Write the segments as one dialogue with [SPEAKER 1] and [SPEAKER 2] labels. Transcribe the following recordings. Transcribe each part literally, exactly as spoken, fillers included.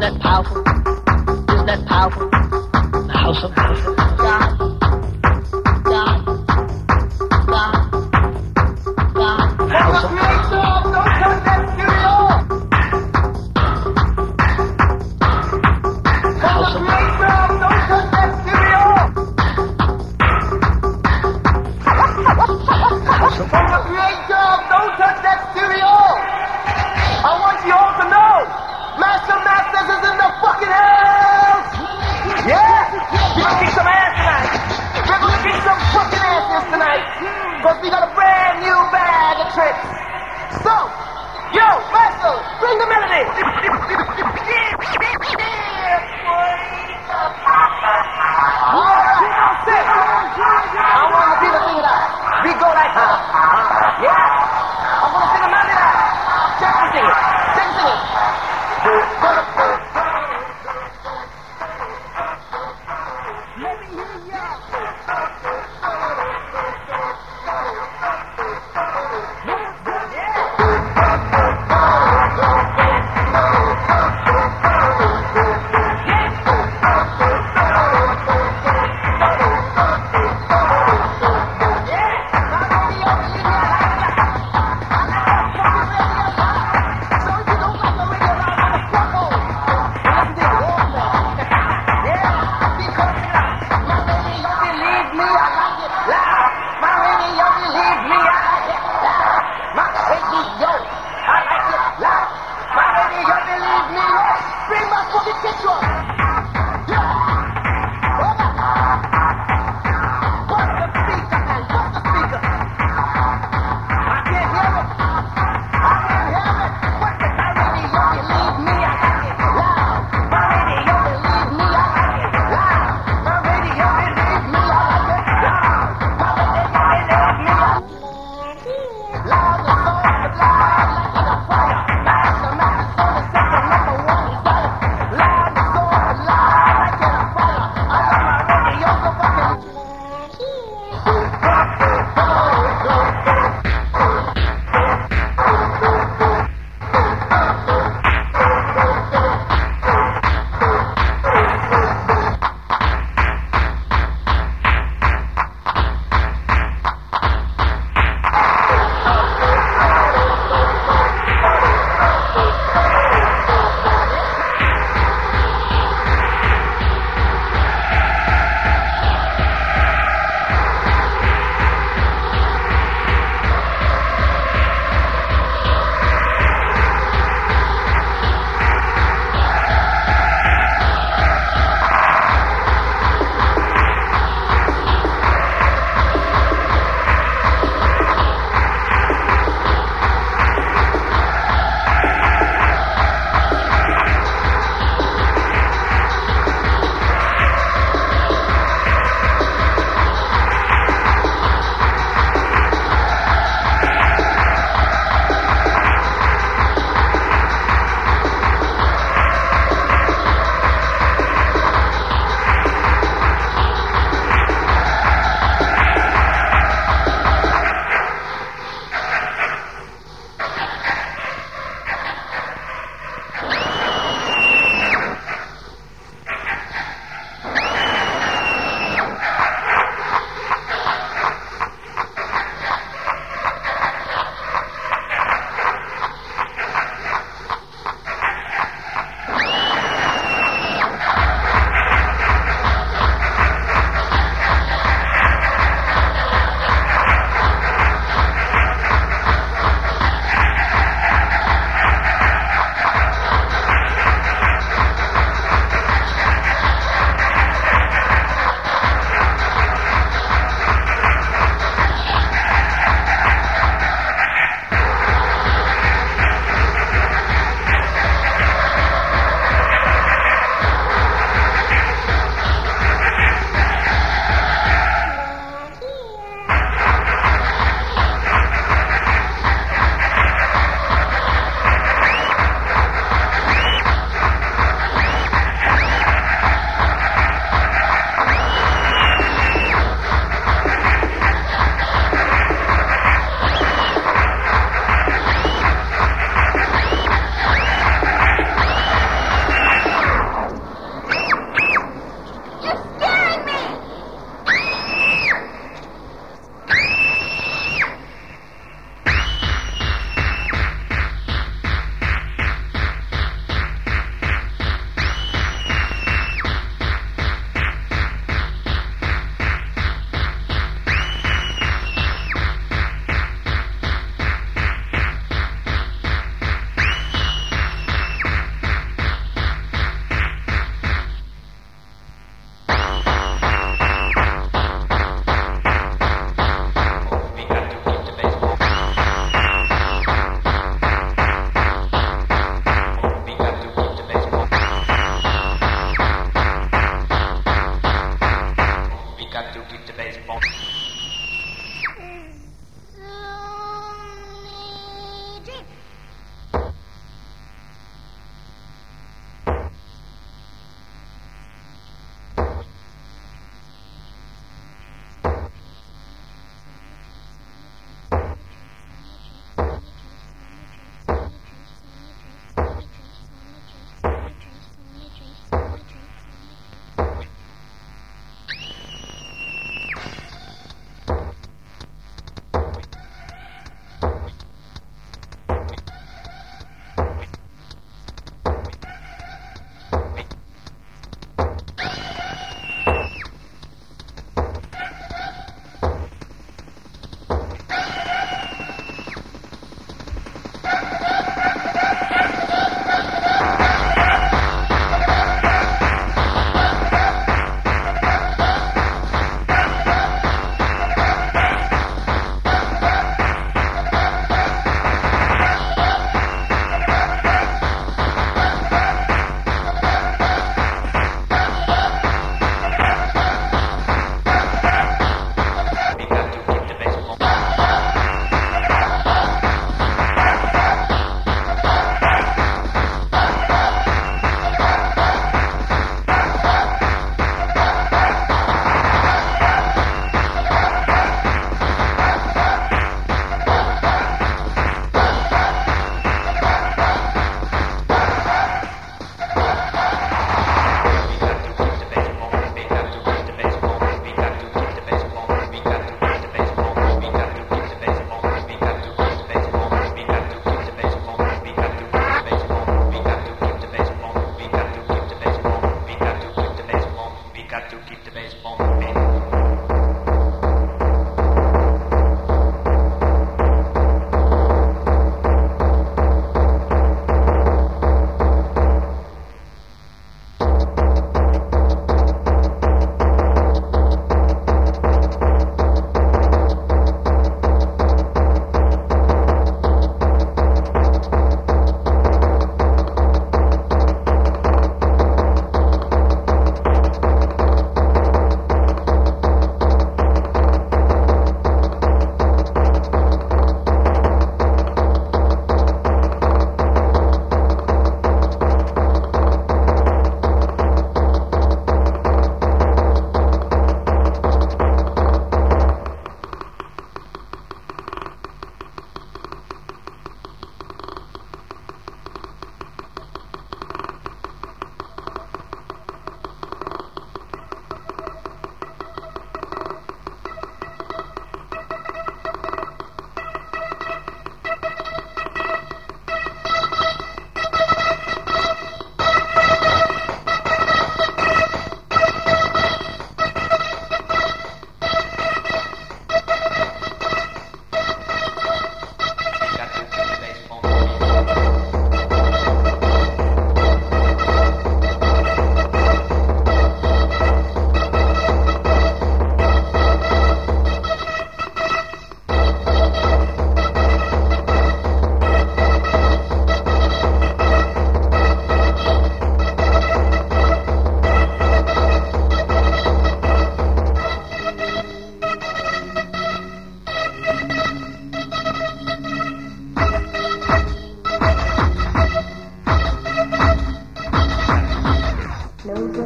[SPEAKER 1] that powerful? Isn't that powerful? The house of worship. God. God. God. God. The house of worship. Don't touch that stereo! The house of worship. Don't touch that stereo! From the creator, don't touch that stereo! I want you all to know, Master Masters is in the fucking house! Yeah! You kick some ass tonight!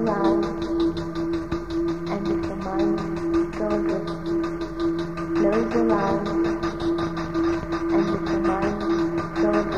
[SPEAKER 2] around, and if the mind goes flows around, and if the mind goes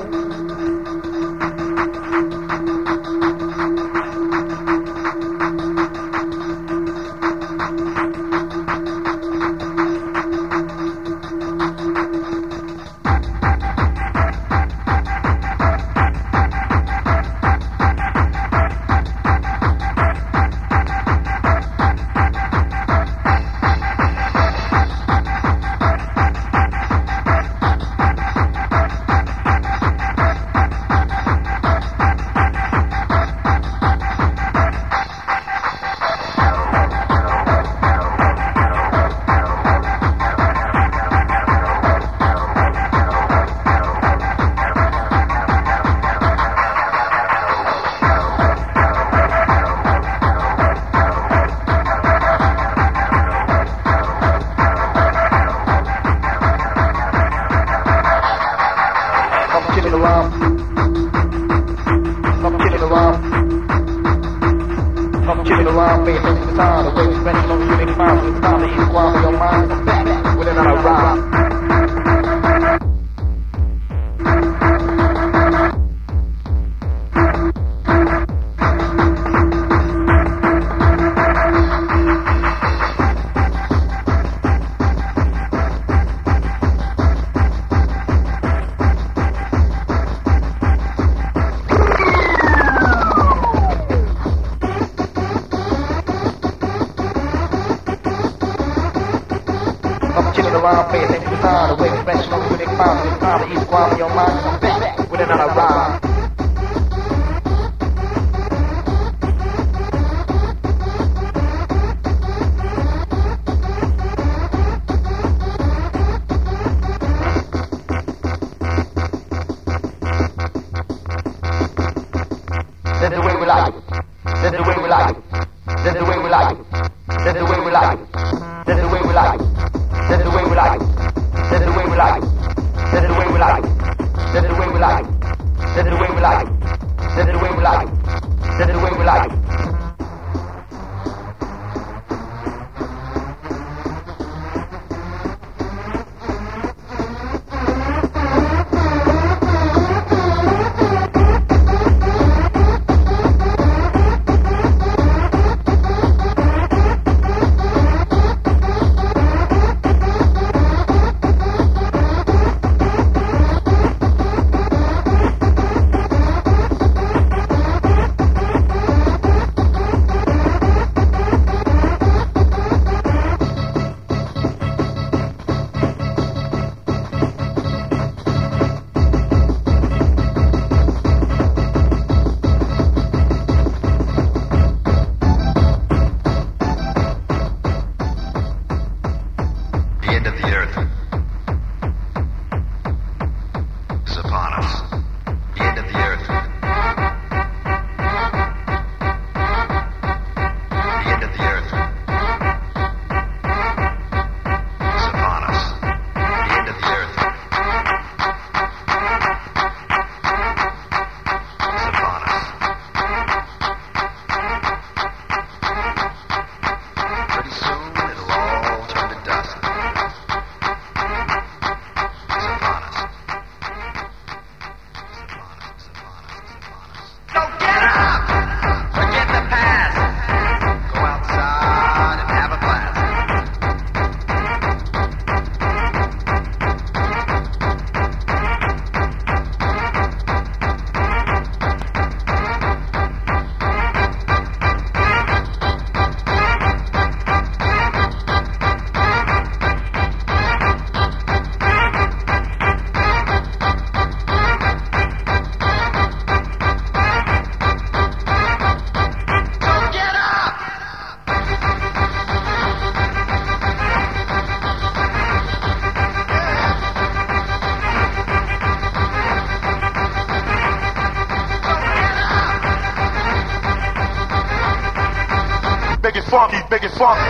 [SPEAKER 3] funky, make it funky.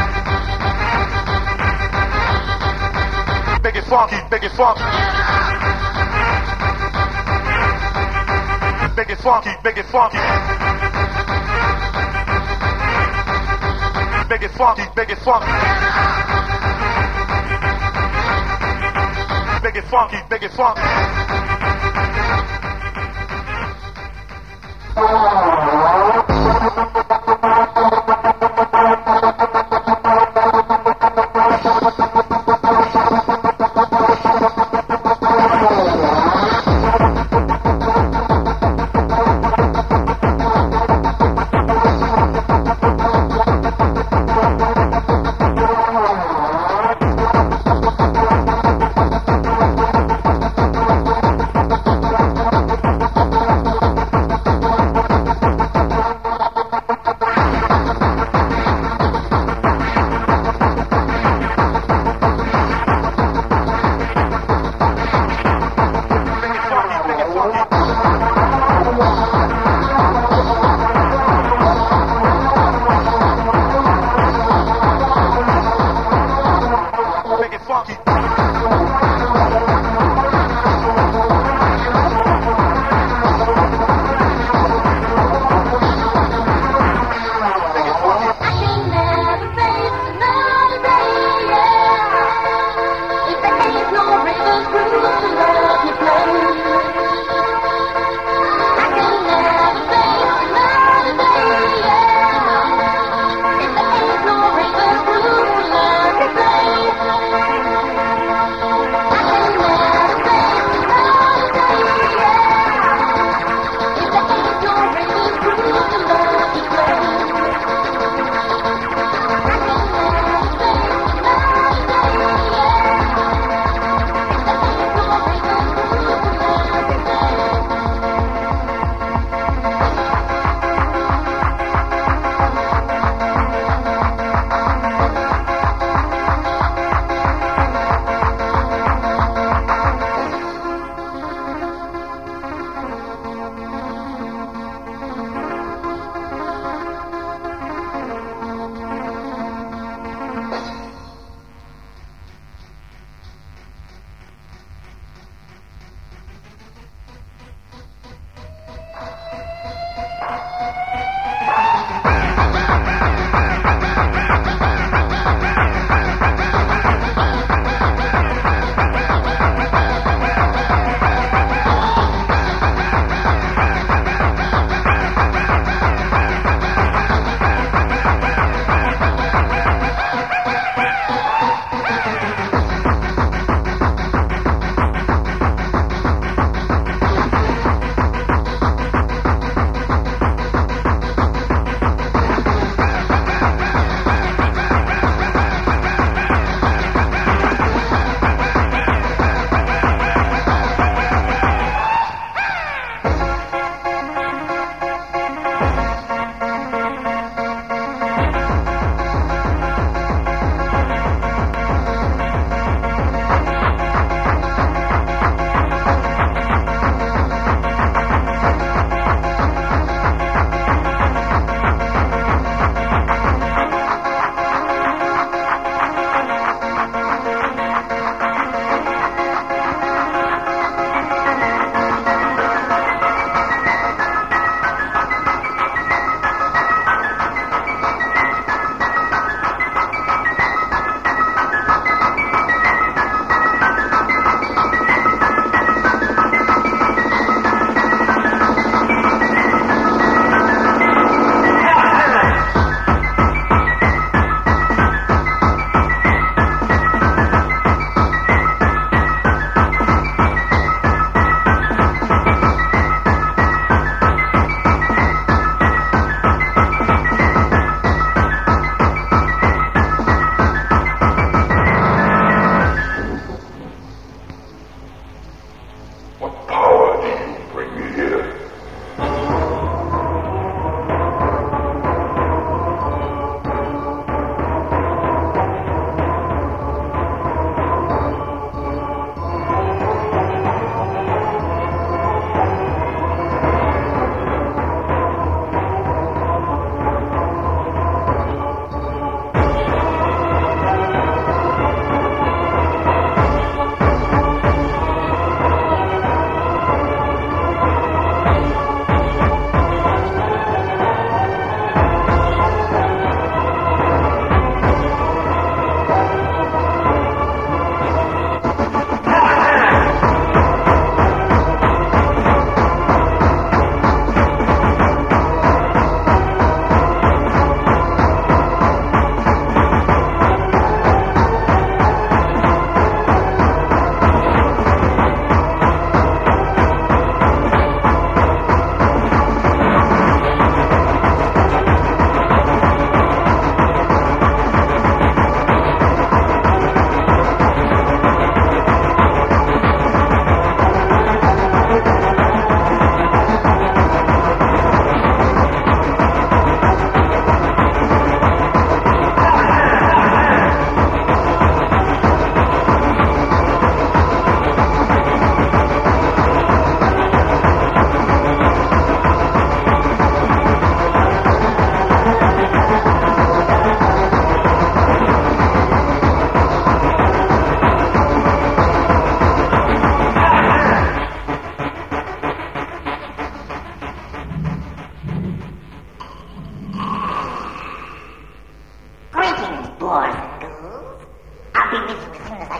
[SPEAKER 3] Make it funky, make it funky. Make it funky, make it funky. big it funky, big it funky. Big it funky, big it funky.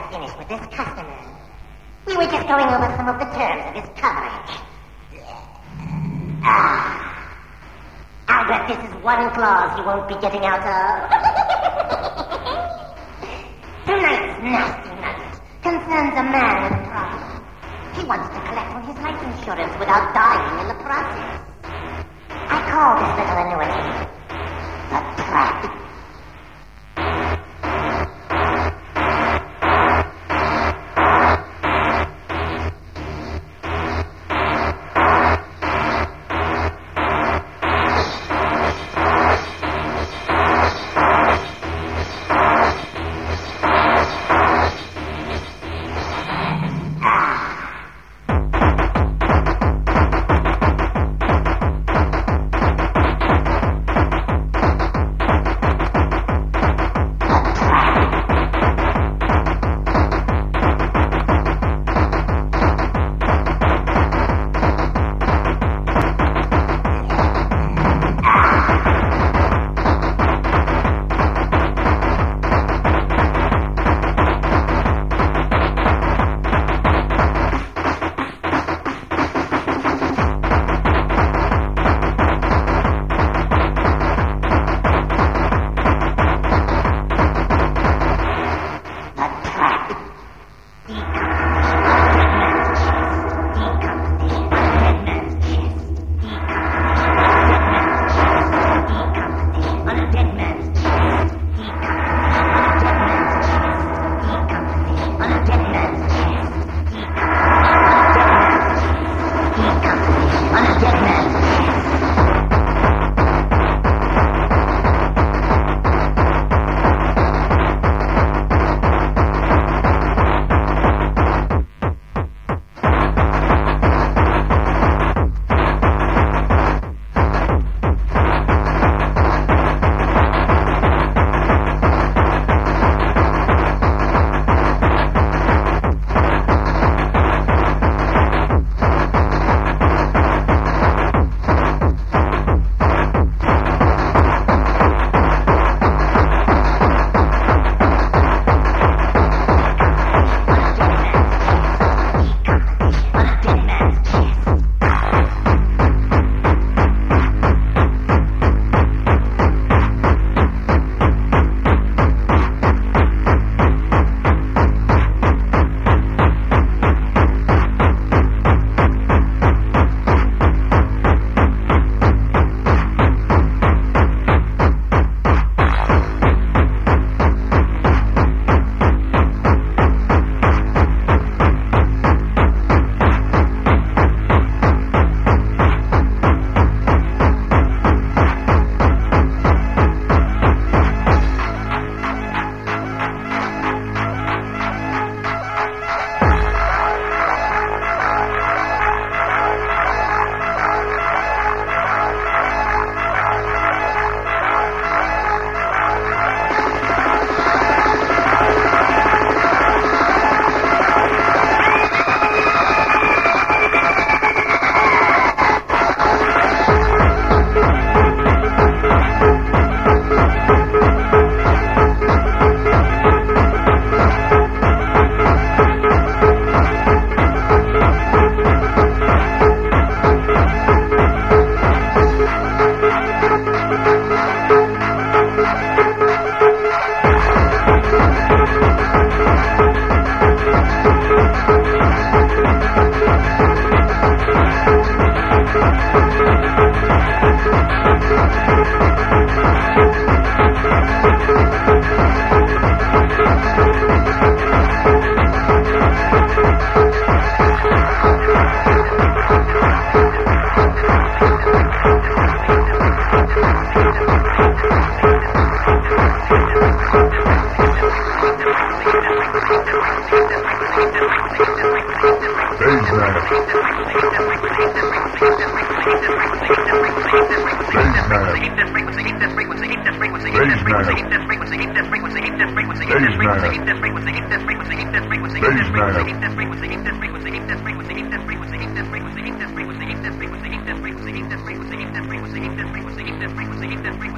[SPEAKER 4] finished with this customer. We were just going over some of the terms of his coverage. Ah. Albert, this is one clause you won't be getting out of. Tonight's nasty nugget concerns a man with a problem. He wants to collect on his life insurance without dying in the process. I call this little annuity a trap.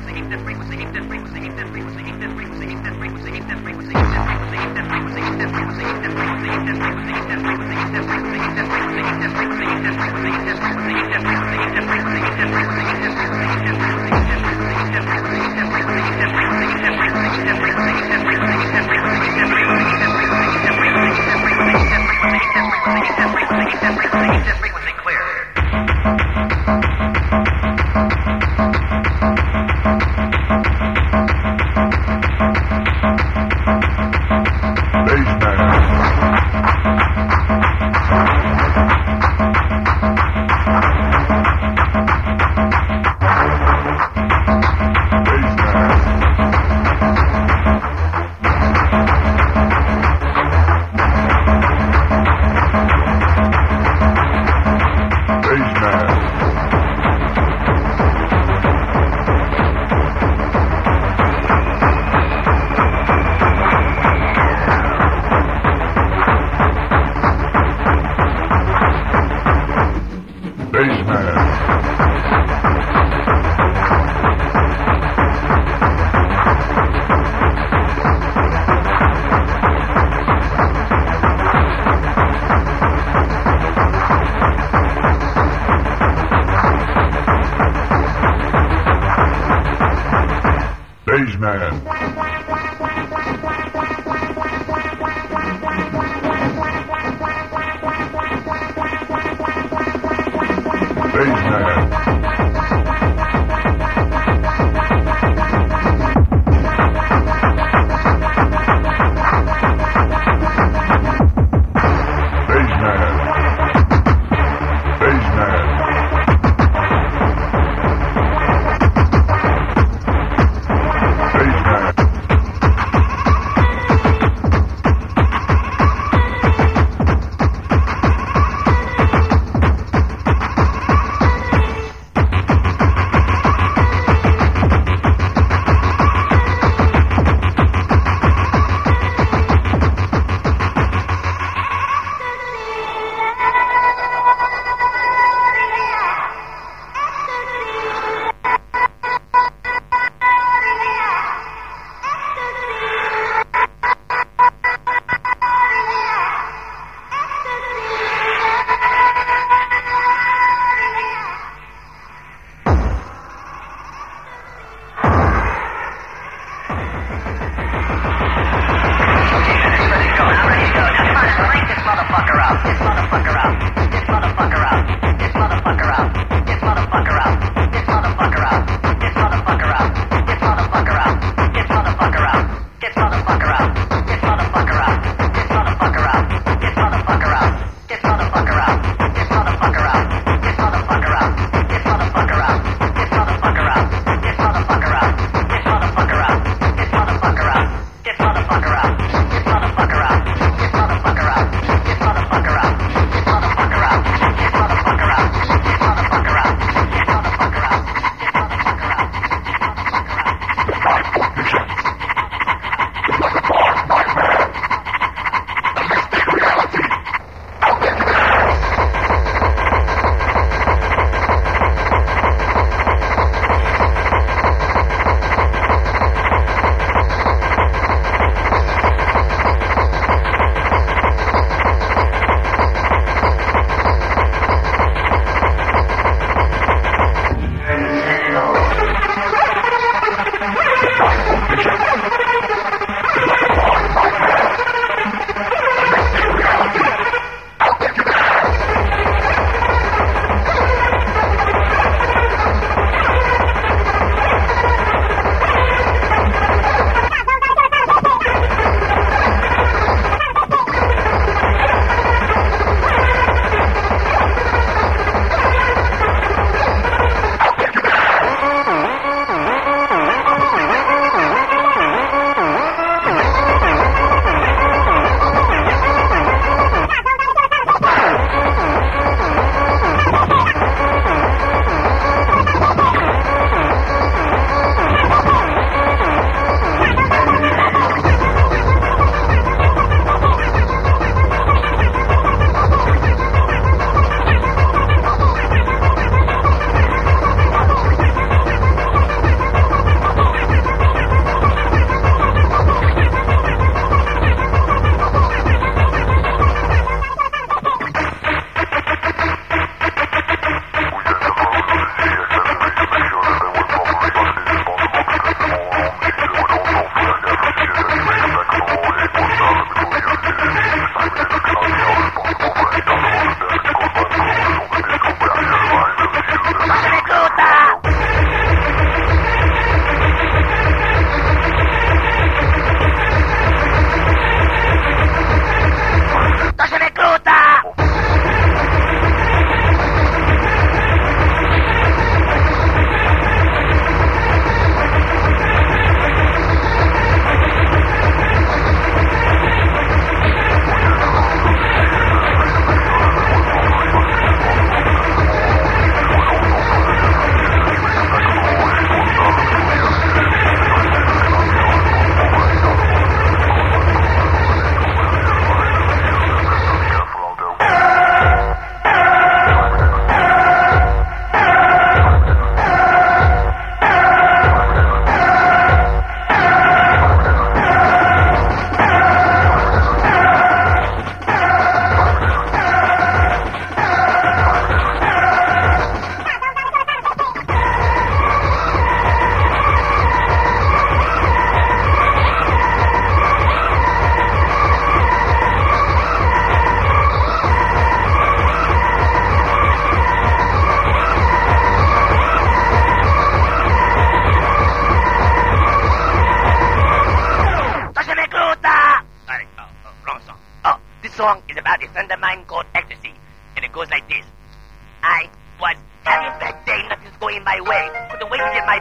[SPEAKER 1] Frequency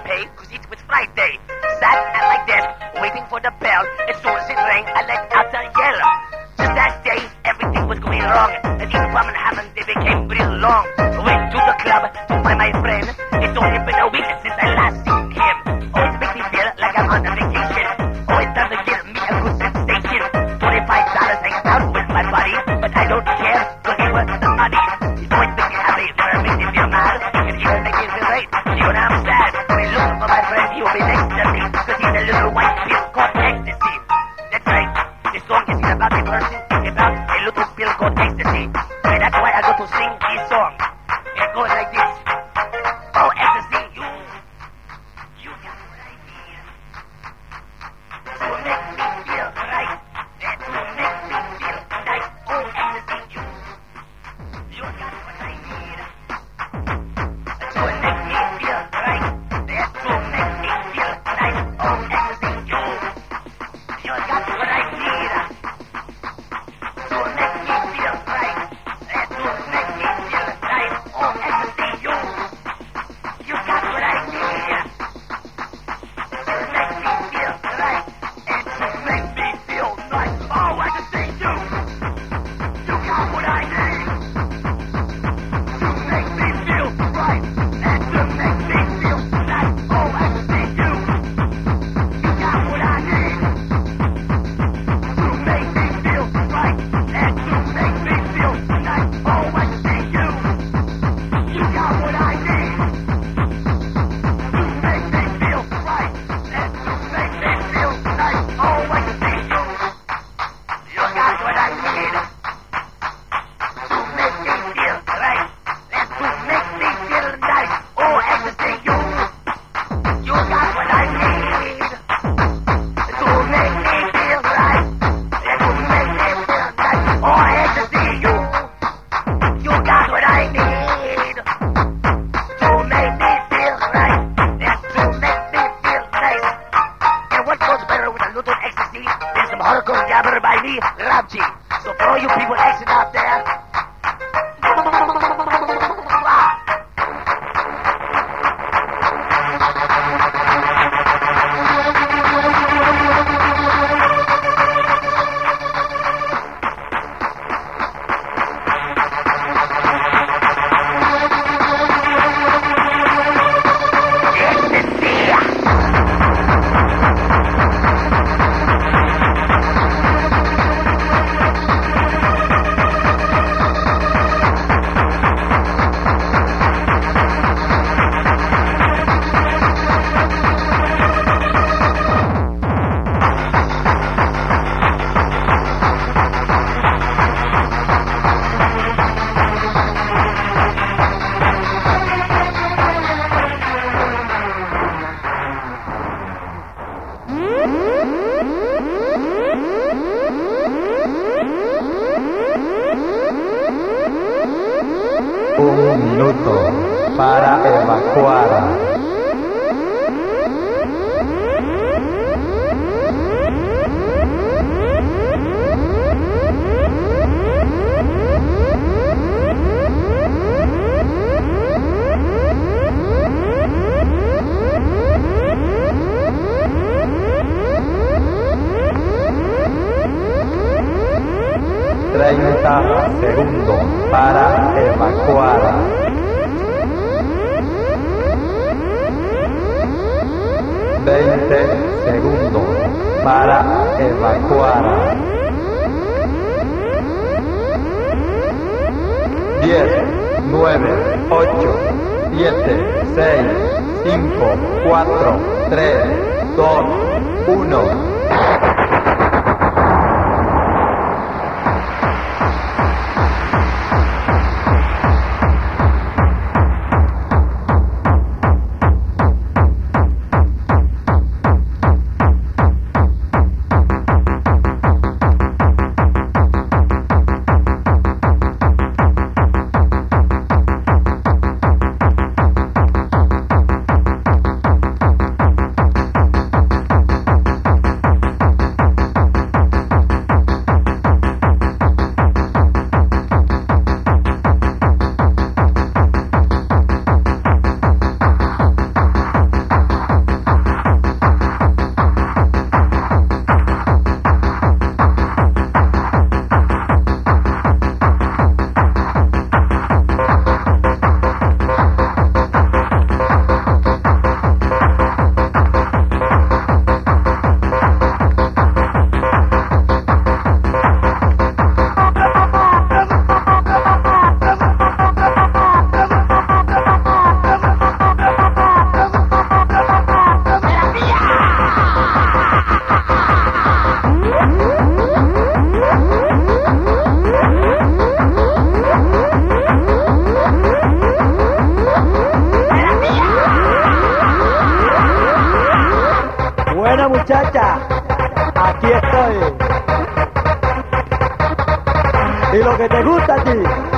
[SPEAKER 5] pay, cause it was Friday. Sat at my desk, waiting for the bell. As soon as it rang, I let out a yell. Just that day, everything was going wrong. And even woman happened, they became real long. Went to the club to find my friend. It's only been a week since I last seen him. Always makes me feel like I'm on a vacation. Always does to give me a good sensation. Twenty-five dollars hanging out with my buddy, but I don't care, cause he was the money. He's always makes me happy, never makes me feel mad. And even make me feel great, you know I'm sad. When I look for my friend, he'll be next to me, cause he's a little white pill called ecstasy. That's right, this song isn't about a person, it's about a little pill called ecstasy. And that's why I go to sing this song. It goes like this. Oh, ecstasy, you, you got what I need. To make me feel right, and to make me feel nice. Oh, ecstasy, you, you got what I need. To make me feel right, and to make me feel nice. Oh, ecstasy, you, you got what I need. To make me feel right, and to make me feel nice. Oh, ecstasy, you, you got what I need. To make me feel right, and to make me feel nice. Oh, ecstasy, you, you got what I need. To make me feel right, and to make me feel nice. Oh, ecstasy, you, you got what I need. To make me feel right, and to make me feel nice. Oh, ecstasy, you, you got what I need. To make me feel right, and to make me feel nice. Oh, ecstasy, you, you got what I need. To make me feel right, and to make me feel nice. Oh, ecstasy, you, you got what I need. To make me feel right, and to make me feel nice. Oh, ecstasy, you, you got what I need. To make me feel right, and to make me feel nice. And what goes better with a little ecstasy than some hardcore jabber by me, Rabji. So for all you people acting out there,
[SPEAKER 6] Un minuto para evacuar. treinta segundos para evacuar. veinte segundos para evacuar. diez, nueve, ocho, siete, seis, cinco, cuatro, tres, dos, uno.
[SPEAKER 7] Buena muchacha, aquí estoy. Y lo que te gusta a ti.